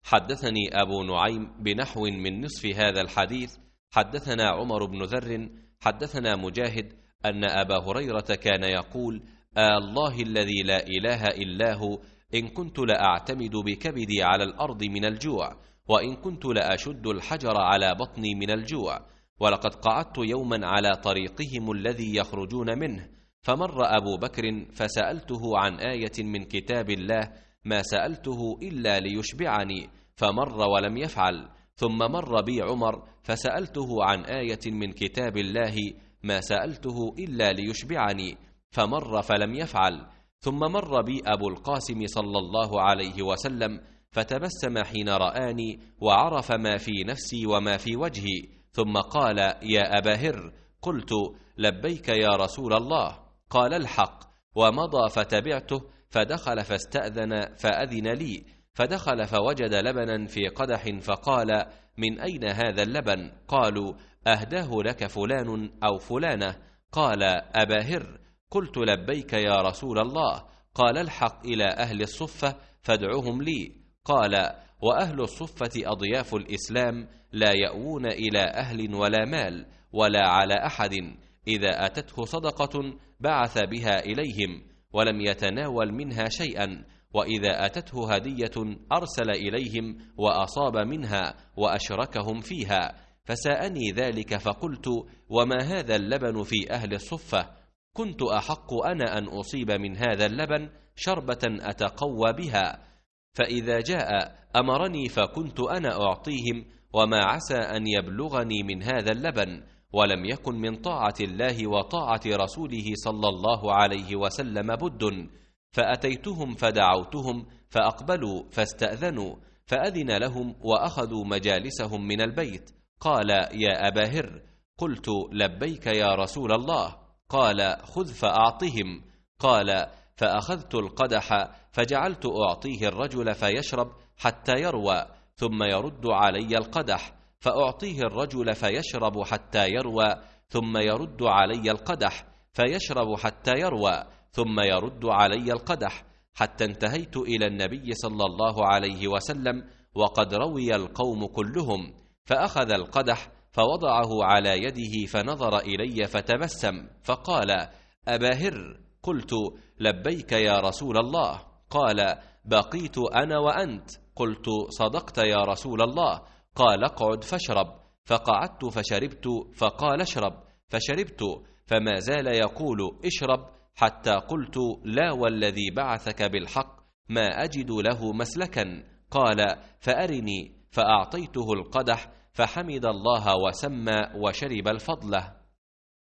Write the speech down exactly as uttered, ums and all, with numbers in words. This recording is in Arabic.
حدثني أبو نعيم بنحو من نصف هذا الحديث. حدثنا عمر بن ذر حدثنا مجاهد أن أبا هريرة كان يقول: آه الله الذي لا إله إلا هو، إن كنت لأعتمد بكبدي على الأرض من الجوع، وإن كنت لأشد الحجر على بطني من الجوع. ولقد قعدت يوما على طريقهم الذي يخرجون منه، فمر أبو بكر فسألته عن آية من كتاب الله ما سألته إلا ليشبعني، فمر ولم يفعل. ثم مر بي عمر فسألته عن آية من كتاب الله ما سألته إلا ليشبعني، فمر فلم يفعل. ثم مر بي أبو القاسم صلى الله عليه وسلم فتبسم حين رآني وعرف ما في نفسي وما في وجهي، ثم قال: يا أبا هر. قلت: لبيك يا رسول الله. قال: الحق. ومضى فتبعته، فدخل فاستأذن فأذن لي، فدخل فوجد لبنا في قدح، فقال: من أين هذا اللبن؟ قالوا: أهداه لك فلان أو فلانة. قال: أبا هر. قلت: لبيك يا رسول الله. قال: الحق إلى أهل الصفة فادعهم لي. قال: وأهل الصفة أضياف الإسلام، لا يأوون إلى أهل ولا مال ولا على أحد، إذا أتته صدقة بعث بها إليهم ولم يتناول منها شيئا، وإذا أتته هدية أرسل إليهم وأصاب منها وأشركهم فيها. فساءني ذلك، فقلت: وما هذا اللبن في أهل الصفة؟ كنت أحق أنا أن أصيب من هذا اللبن شربة أتقوى بها، فإذا جاء أمرني فكنت أنا أعطيهم، وما عسى أن يبلغني من هذا اللبن، ولم يكن من طاعة الله وطاعة رسوله صلى الله عليه وسلم بد. فأتيتهم فدعوتهم فأقبلوا فاستأذنوا، فأذن لهم وأخذوا مجالسهم من البيت. قال: يا أبا هر. قلت: لبيك يا رسول الله. قال: خذ فأعطهم. قال: فأخذت القدح فجعلت أعطيه الرجل فيشرب حتى يروى، ثم يرد علي القدح، فأعطيه الرجل فيشرب حتى يروى، ثم يرد علي القدح فيشرب حتى يروى، ثم يرد علي القدح، حتى انتهيت إلى النبي صلى الله عليه وسلم وقد روي القوم كلهم، فأخذ القدح فوضعه على يده فنظر إلي فتبسم فقال: أبا هر. قلت: لبيك يا رسول الله. قال: بقيت أنا وأنت. قلت: صدقت يا رسول الله. قال: اقعد فاشرب. فقعدت فشربت، فقال: اشرب. فشربت، فما زال يقول: اشرب، حتى قلت: لا والذي بعثك بالحق ما أجد له مسلكا. قال: فأرني. فأعطيته القدح فحمد الله وسمى وشرب الفضلة.